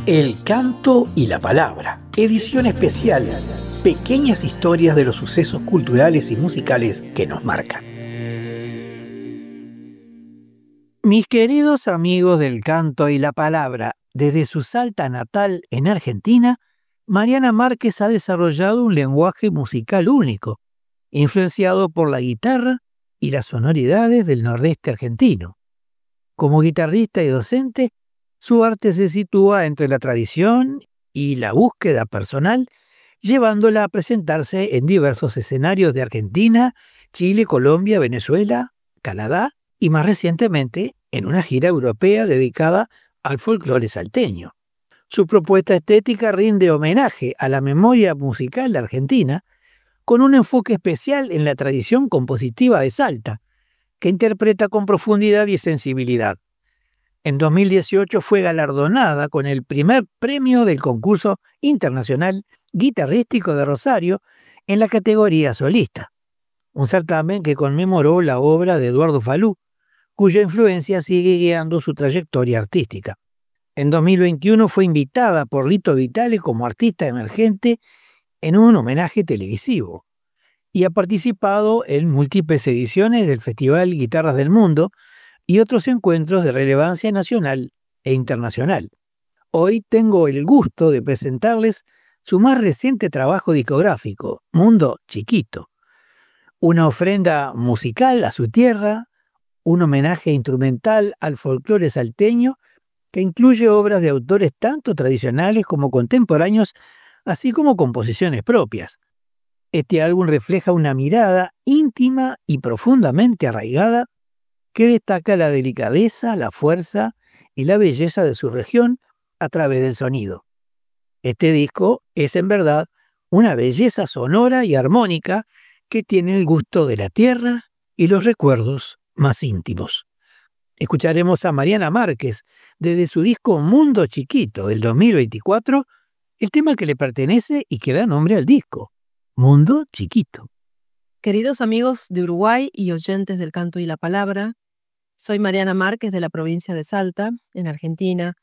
El canto y la palabra, edición especial, pequeñas historias de los sucesos culturales y musicales que nos marcan. Mis queridos amigos del canto y la palabra, desde su Salta natal en Argentina, Mariana Márquez ha desarrollado un lenguaje musical único, influenciado por la guitarra y las sonoridades del nordeste argentino. Como guitarrista y docente, su arte se sitúa entre la tradición y la búsqueda personal, llevándola a presentarse en diversos escenarios de Argentina, Chile, Colombia, Venezuela, Canadá y más recientemente en una gira europea dedicada al folclore salteño. Su propuesta estética rinde homenaje a la memoria musical argentina con un enfoque especial en la tradición compositiva de Salta, que interpreta con profundidad y sensibilidad. En 2018 fue galardonada con el primer premio del concurso internacional guitarrístico de Rosario en la categoría solista, un certamen que conmemoró la obra de Eduardo Falú, cuya influencia sigue guiando su trayectoria artística. En 2021 fue invitada por Lito Vitale como artista emergente en un homenaje televisivo y ha participado en múltiples ediciones del Festival Guitarras del Mundo y otros encuentros de relevancia nacional e internacional. Hoy tengo el gusto de presentarles su más reciente trabajo discográfico, Mundo Chiquito, una ofrenda musical a su tierra, un homenaje instrumental al folclore salteño que incluye obras de autores tanto tradicionales como contemporáneos, así como composiciones propias. Este álbum refleja una mirada íntima y profundamente arraigada que destaca la delicadeza, la fuerza y la belleza de su región a través del sonido. Este disco es en verdad una belleza sonora y armónica que tiene el gusto de la tierra y los recuerdos más íntimos. Escucharemos a Mariana Márquez desde su disco Mundo Chiquito del 2024, el tema que le pertenece y que da nombre al disco, Mundo Chiquito. Queridos amigos de Uruguay y oyentes del canto y la palabra, soy Mariana Márquez de la provincia de Salta, en Argentina,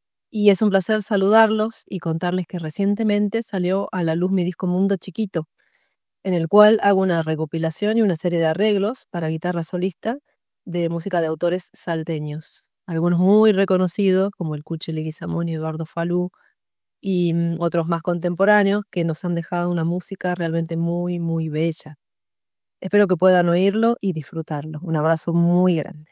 y es un placer saludarlos y contarles que recientemente salió a la luz mi disco Mundo Chiquito, en el cual hago una recopilación y una serie de arreglos para guitarra solista de música de autores salteños, algunos muy reconocidos como el Cuchi Leguizamón y Eduardo Falú, y otros más contemporáneos que nos han dejado una música realmente muy, muy bella. Espero que puedan oírlo y disfrutarlo. Un abrazo muy grande.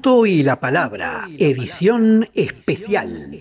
canto y la palabra, edición especial.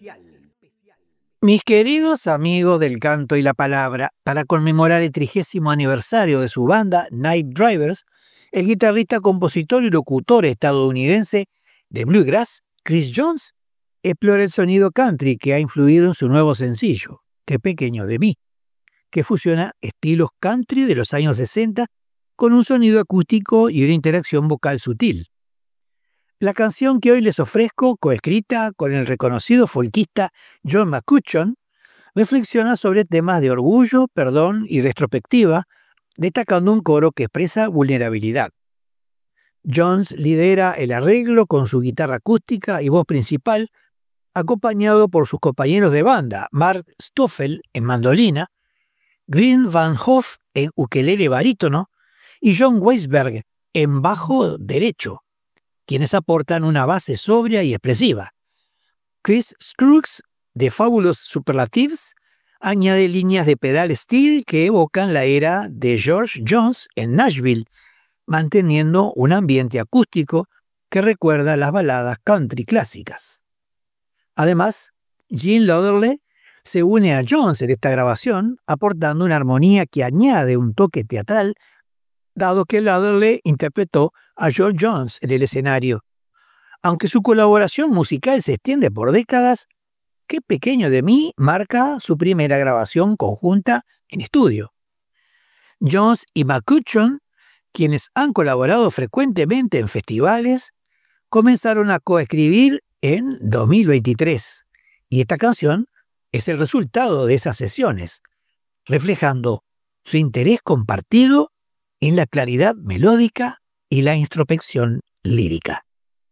Mis queridos amigos del canto y la palabra, para conmemorar el 30º aniversario de su banda Night Drivers, el guitarrista, compositor y locutor estadounidense de bluegrass, Chris Jones, explora el sonido country que ha influido en su nuevo sencillo, Qué pequeño de mí, que fusiona estilos country de los años 60 con un sonido acústico y una interacción vocal sutil. La canción que hoy les ofrezco, coescrita con el reconocido folkista John McCutcheon, reflexiona sobre temas de orgullo, perdón y retrospectiva, destacando un coro que expresa vulnerabilidad. Jones lidera el arreglo con su guitarra acústica y voz principal, acompañado por sus compañeros de banda, Mark Stoffel en mandolina, Green Van Hoff en ukelele barítono y John Weisberg en bajo derecho, quienes aportan una base sobria y expresiva. Chris Scruggs, de Fabulous Superlatives, añade líneas de pedal steel que evocan la era de George Jones en Nashville, manteniendo un ambiente acústico que recuerda las baladas country clásicas. Además, Gene Lauderdale se une a Jones en esta grabación, aportando una armonía que añade un toque teatral, dado que Lauderdale interpretó a George Jones en el escenario. Aunque su colaboración musical se extiende por décadas, Qué pequeño de mí marca su primera grabación conjunta en estudio. Jones y McCutcheon, quienes han colaborado frecuentemente en festivales, comenzaron a coescribir en 2023, y esta canción es el resultado de esas sesiones, reflejando su interés compartido en la claridad melódica y la introspección lírica.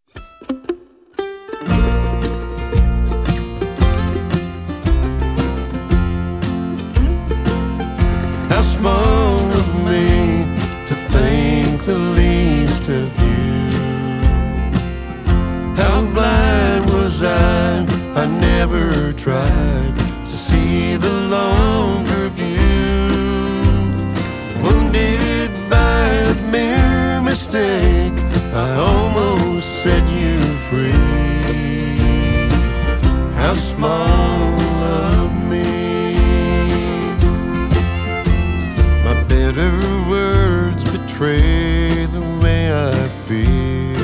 How small of me to think the least of you. How blind was I never tried to see the longer view. Wounded by a mere mistake, I almost set you free. How small of me. My better words betray the way I feel.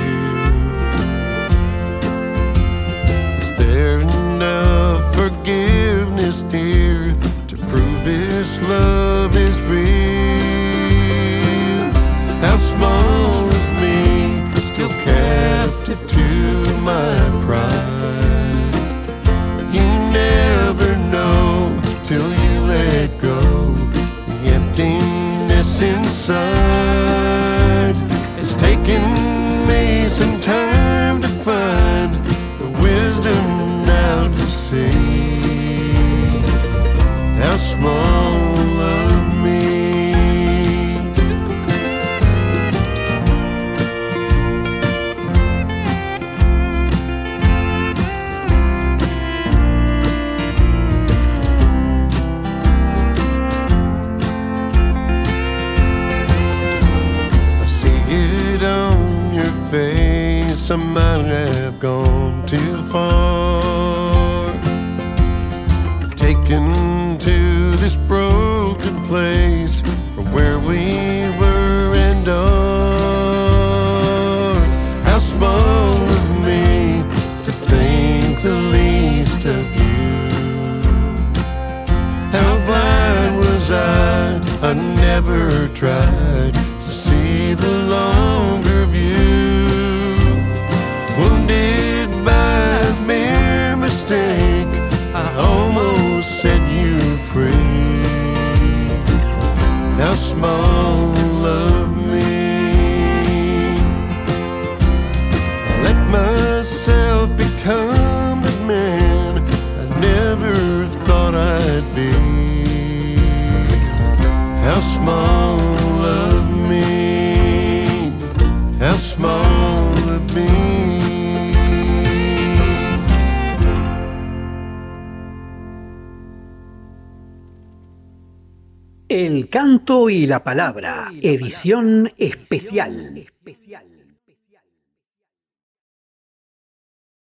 Is there enough forgiveness, dear, to prove this love is real? How small of me, still captive to my pride. You never know till you let go. The emptiness inside. It's taken me some time to find the wisdom now to see how small of me. Face, I might have gone too far, taken to this broken place from where we were and are. How small of me to think the least of you. How blind was I never tried to see the longer view. Wounded by a mere mistake, I almost set you free. How small of me. I let myself become the man I never thought I'd be. How small of me. How small of me. El canto y la palabra, edición especial.